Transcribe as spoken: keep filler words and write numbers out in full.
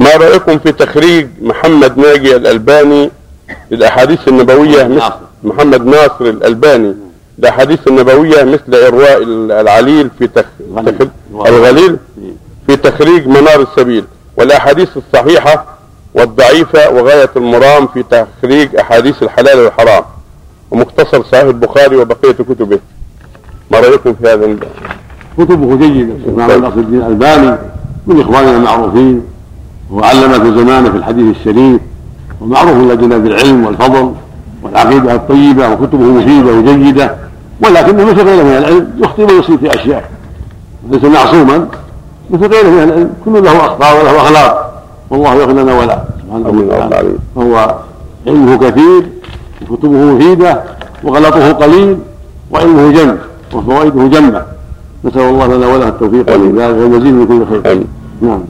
ما رأيكم في تخريج محمد ناجي الألباني للأحاديث النبوية مثل محمد ناصر الألباني الأحاديث النبوية مثل إرواء العليل في تخ... تخ... الغليل في تخريج منار السبيل، والأحاديث الصحيحة والضعيفة وغاية المرام في تخريج أحاديث الحلال والحرام، ومختصر صحيح البخاري وبقية كتبه؟ ما رأيكم في هذا؟ كتبه جيدة. الشيخ محمد ناصر الدين الألباني من إخواننا المعروفين، وعلم في زمانه في الحديث الشريف، ومعروف لدينا بالعلم والفضل والعقيدة الطيبة، وكتبه مفيدة وجيدة، ولكنه مثل غيره من العلم يخطئ ويصيب في أشياء، ليس معصوما مثل غيره من العلم، كل له أخطاء وله أخلاق، والله يغفر لنا ولا سبحانه وتعالى. فهو علمه كثير وكتبه مفيدة وغلطه قليل وعلمه جم وفوائده جمة، نسأل الله لنا وله التوفيق والهداية والمزيد من كل خير. نعم.